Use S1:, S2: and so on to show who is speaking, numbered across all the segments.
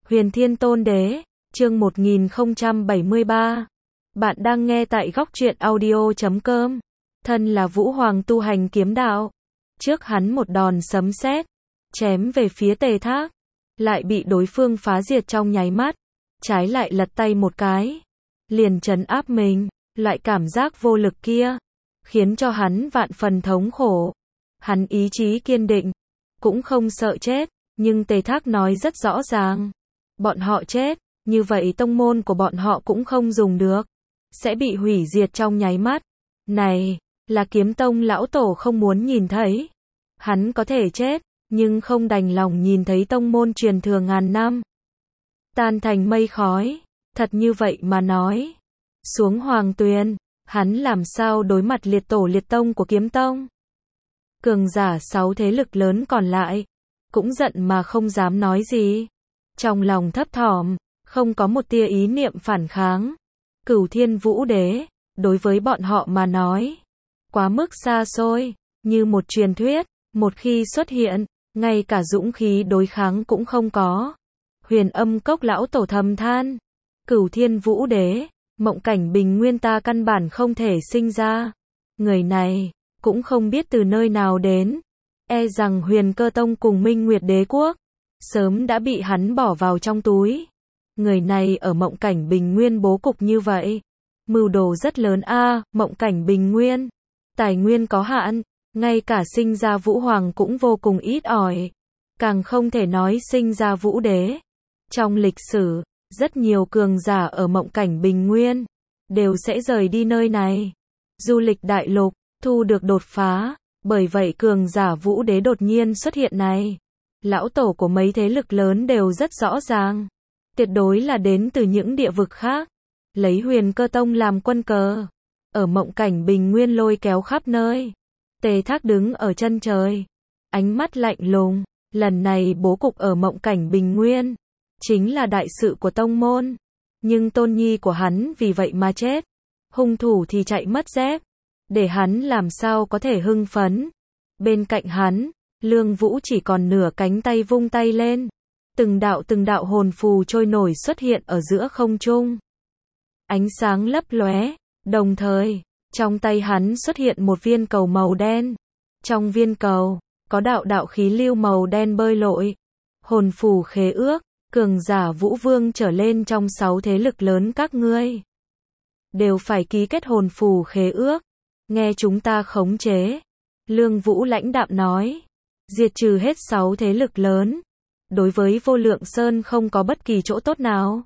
S1: Huyền Thiên Tôn Đế, chương 1073. Bạn đang nghe tại góc truyện audio.com. Thân là Vũ Hoàng tu hành kiếm đạo. Trước hắn một đòn sấm sét, chém về phía Tề Thác, lại bị đối phương phá diệt trong nháy mắt. Trái lại lật tay một cái, liền trấn áp mình. Loại cảm giác vô lực kia, khiến cho hắn vạn phần thống khổ. Hắn ý chí kiên định, cũng không sợ chết, nhưng Tề Thác nói rất rõ ràng. Bọn họ chết, như vậy tông môn của bọn họ cũng không dùng được, sẽ bị hủy diệt trong nháy mắt. Này, là Kiếm Tông lão tổ không muốn nhìn thấy. Hắn có thể chết, nhưng không đành lòng nhìn thấy tông môn truyền thừa ngàn năm tan thành mây khói. Thật như vậy mà nói, xuống Hoàng Tuyền, hắn làm sao đối mặt liệt tổ liệt tông của Kiếm Tông. Cường giả 6 thế lực lớn còn lại, cũng giận mà không dám nói gì. Trong lòng thấp thỏm, không có một tia ý niệm phản kháng. Cửu Thiên Vũ Đế, đối với bọn họ mà nói, quá mức xa xôi, như một truyền thuyết, một khi xuất hiện, ngay cả dũng khí đối kháng cũng không có. Huyền Âm Cốc lão tổ thầm than, Cửu Thiên Vũ Đế, mộng cảnh bình nguyên ta căn bản không thể sinh ra. Người này, cũng không biết từ nơi nào đến. E rằng Huyền Cơ Tông cùng Minh Nguyệt Đế Quốc, sớm đã bị hắn bỏ vào trong túi. Người này ở mộng cảnh bình nguyên bố cục như vậy, mưu đồ rất lớn a. Mộng cảnh bình nguyên, tài nguyên có hạn, ngay cả sinh ra Vũ Hoàng cũng vô cùng ít ỏi. Càng không thể nói sinh ra Vũ Đế. Trong lịch sử, rất nhiều cường giả ở mộng cảnh bình nguyên, đều sẽ rời đi nơi này. Du lịch đại lục, thu được đột phá, bởi vậy cường giả Vũ Đế đột nhiên xuất hiện này. Lão tổ của mấy thế lực lớn đều rất rõ ràng, tuyệt đối là đến từ những địa vực khác, lấy Huyền Cơ Tông làm quân cờ, ở mộng cảnh bình nguyên lôi kéo khắp nơi. Tề Thác đứng ở chân trời, ánh mắt lạnh lùng, lần này bố cục ở mộng cảnh bình nguyên, chính là đại sự của tông môn, nhưng tôn nhi của hắn vì vậy mà chết, hung thủ thì chạy mất dép, để hắn làm sao có thể hưng phấn. Bên cạnh hắn, Lương Vũ chỉ còn nửa cánh tay vung tay lên, từng đạo hồn phù trôi nổi xuất hiện ở giữa không trung. Ánh sáng lấp lóe, đồng thời, trong tay hắn xuất hiện một viên cầu màu đen. Trong viên cầu, có đạo khí lưu màu đen bơi lội. Hồn phù khế ước, cường giả Vũ Vương trở lên trong 6 thế lực lớn các ngươi, đều phải ký kết hồn phù khế ước, nghe chúng ta khống chế. Lương Vũ lãnh đạm nói, diệt trừ hết 6 thế lực lớn, đối với Vô Lượng Sơn không có bất kỳ chỗ tốt nào.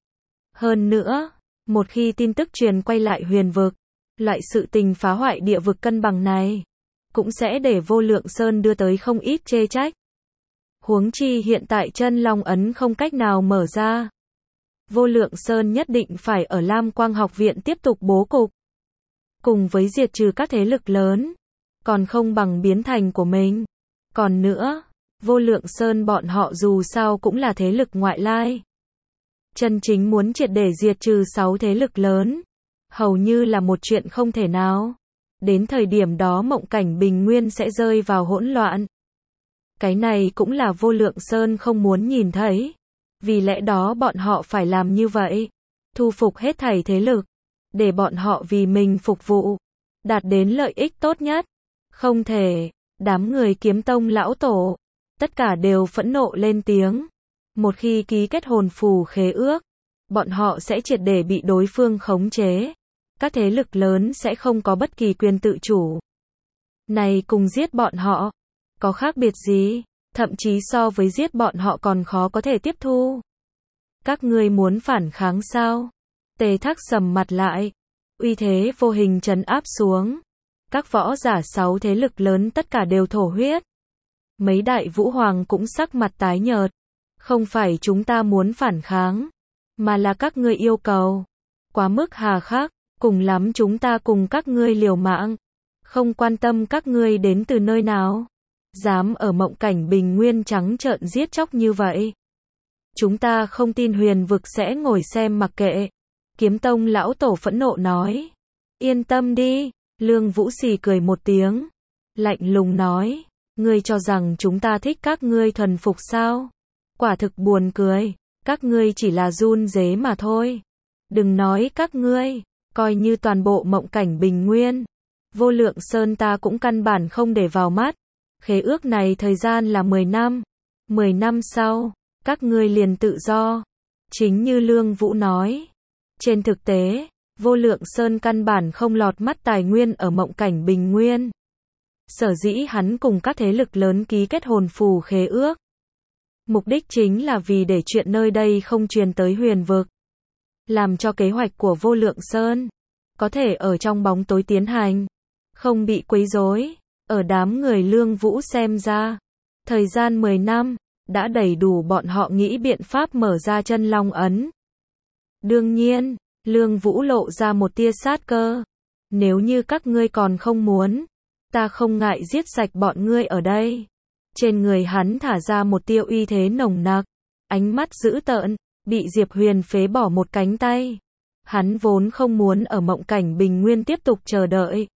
S1: Hơn nữa, một khi tin tức truyền quay lại huyền vực, loại sự tình phá hoại địa vực cân bằng này, cũng sẽ để Vô Lượng Sơn đưa tới không ít chê trách. Huống chi hiện tại chân long ấn không cách nào mở ra. Vô Lượng Sơn nhất định phải ở Lam Quang học viện tiếp tục bố cục. Cùng với diệt trừ các thế lực lớn, còn không bằng biến thành của mình. Còn nữa, Vô Lượng Sơn bọn họ dù sao cũng là thế lực ngoại lai. Chân chính muốn triệt để diệt trừ 6 thế lực lớn, hầu như là một chuyện không thể nào. Đến thời điểm đó mộng cảnh bình nguyên sẽ rơi vào hỗn loạn. Cái này cũng là Vô Lượng Sơn không muốn nhìn thấy. Vì lẽ đó bọn họ phải làm như vậy. Thu phục hết thảy thế lực, để bọn họ vì mình phục vụ, đạt đến lợi ích tốt nhất. Không thể, đám người Kiếm Tông lão tổ, tất cả đều phẫn nộ lên tiếng. Một khi ký kết hồn phù khế ước, bọn họ sẽ triệt để bị đối phương khống chế. Các thế lực lớn sẽ không có bất kỳ quyền tự chủ. Này cùng giết bọn họ, có khác biệt gì, thậm chí so với giết bọn họ còn khó có thể tiếp thu. Các ngươi muốn phản kháng sao? Tề Thác sầm mặt lại, uy thế vô hình trấn áp xuống. Các võ giả 6 thế lực lớn tất cả đều thổ huyết. Mấy đại Vũ Hoàng cũng sắc mặt tái nhợt. Không phải chúng ta muốn phản kháng, mà là các ngươi yêu cầu quá mức hà khắc, cùng lắm chúng ta cùng các ngươi liều mạng. Không quan tâm các ngươi đến từ nơi nào, dám ở mộng cảnh bình nguyên trắng trợn giết chóc như vậy. Chúng ta không tin huyền vực sẽ ngồi xem mặc kệ. Kiếm Tông lão tổ phẫn nộ nói. Yên tâm đi, Lương Vũ xì cười một tiếng, lạnh lùng nói, ngươi cho rằng chúng ta thích các ngươi thuần phục sao? Quả thực buồn cười, Các ngươi chỉ là run rế mà thôi. Đừng nói các ngươi, coi như toàn bộ Mộng Cảnh Bình Nguyên. Vô Lượng Sơn ta cũng căn bản không để vào mắt. Khế ước này thời gian là 10 năm. 10 năm sau, các ngươi liền tự do. Chính như Lương Vũ nói. Trên thực tế, Vô Lượng Sơn căn bản không lọt mắt tài nguyên ở Mộng Cảnh Bình Nguyên. Sở dĩ hắn cùng các thế lực lớn ký kết hồn phù khế ước. Mục đích chính là vì để chuyện nơi đây không truyền tới huyền vực. Làm cho kế hoạch của Vô Lượng Sơn có thể ở trong bóng tối tiến hành, không bị quấy rối. Ở đám người Lương Vũ xem ra, thời gian 10 năm đã đầy đủ bọn họ nghĩ biện pháp mở ra chân long ấn. Đương nhiên, Lương Vũ lộ ra một tia sát cơ. Nếu như các ngươi còn không muốn, ta không ngại giết sạch bọn ngươi ở đây. Trên người hắn thả ra một tia uy thế nồng nặc, ánh mắt dữ tợn, bị Diệp Huyền phế bỏ một cánh tay. Hắn vốn không muốn ở Mộng Cảnh Bình Nguyên tiếp tục chờ đợi.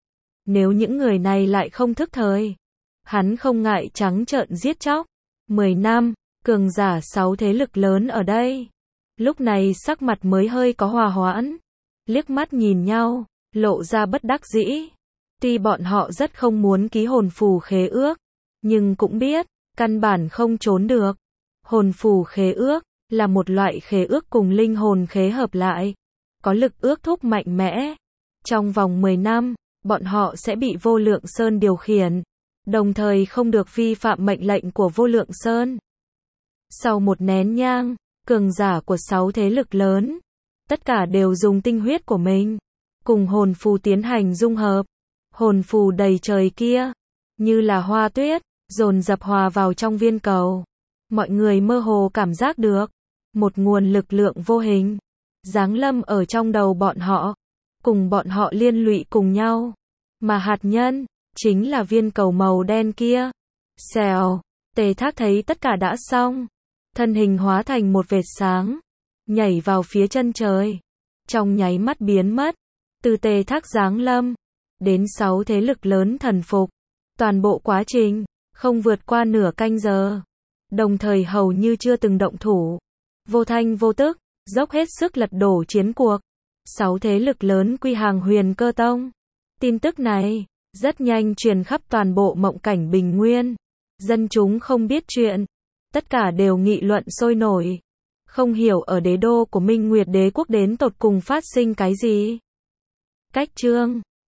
S1: Nếu những người này lại không thức thời, hắn không ngại trắng trợn giết chóc. 10 năm, cường giả 6 thế lực lớn ở đây. Lúc này sắc mặt mới hơi có hòa hoãn. Liếc mắt nhìn nhau, lộ ra bất đắc dĩ. Tuy bọn họ rất không muốn ký hồn phù khế ước, nhưng cũng biết, căn bản không trốn được. Hồn phù khế ước là một loại khế ước cùng linh hồn khế hợp lại, có lực ước thúc mạnh mẽ. Trong vòng 10 năm, bọn họ sẽ bị Vô Lượng Sơn điều khiển, đồng thời không được vi phạm mệnh lệnh của Vô Lượng Sơn. Sau một nén nhang, cường giả của 6 thế lực lớn, tất cả đều dùng tinh huyết của mình, cùng hồn phù tiến hành dung hợp. Hồn phù đầy trời kia, như là hoa tuyết, dồn dập hòa vào trong viên cầu. Mọi người mơ hồ cảm giác được một nguồn lực lượng vô hình giáng lâm ở trong đầu bọn họ, cùng bọn họ liên lụy cùng nhau. Mà hạt nhân chính là viên cầu màu đen kia. Xèo, Tề Thác thấy tất cả đã xong, thân hình hóa thành một vệt sáng, nhảy vào phía chân trời, trong nháy mắt biến mất. Từ Tề Thác giáng lâm đến 6 thế lực lớn thần phục, toàn bộ quá trình không vượt qua nửa canh giờ, đồng thời hầu như chưa từng động thủ, vô thanh vô tức, dốc hết sức lật đổ chiến cuộc. 6 thế lực lớn quy hàng Huyền Cơ Tông. Tin tức này rất nhanh truyền khắp toàn bộ Mộng Cảnh Bình Nguyên. Dân chúng không biết chuyện, tất cả đều nghị luận sôi nổi, không hiểu ở đế đô của Minh Nguyệt Đế quốc đến tột cùng phát sinh cái gì. Cách chương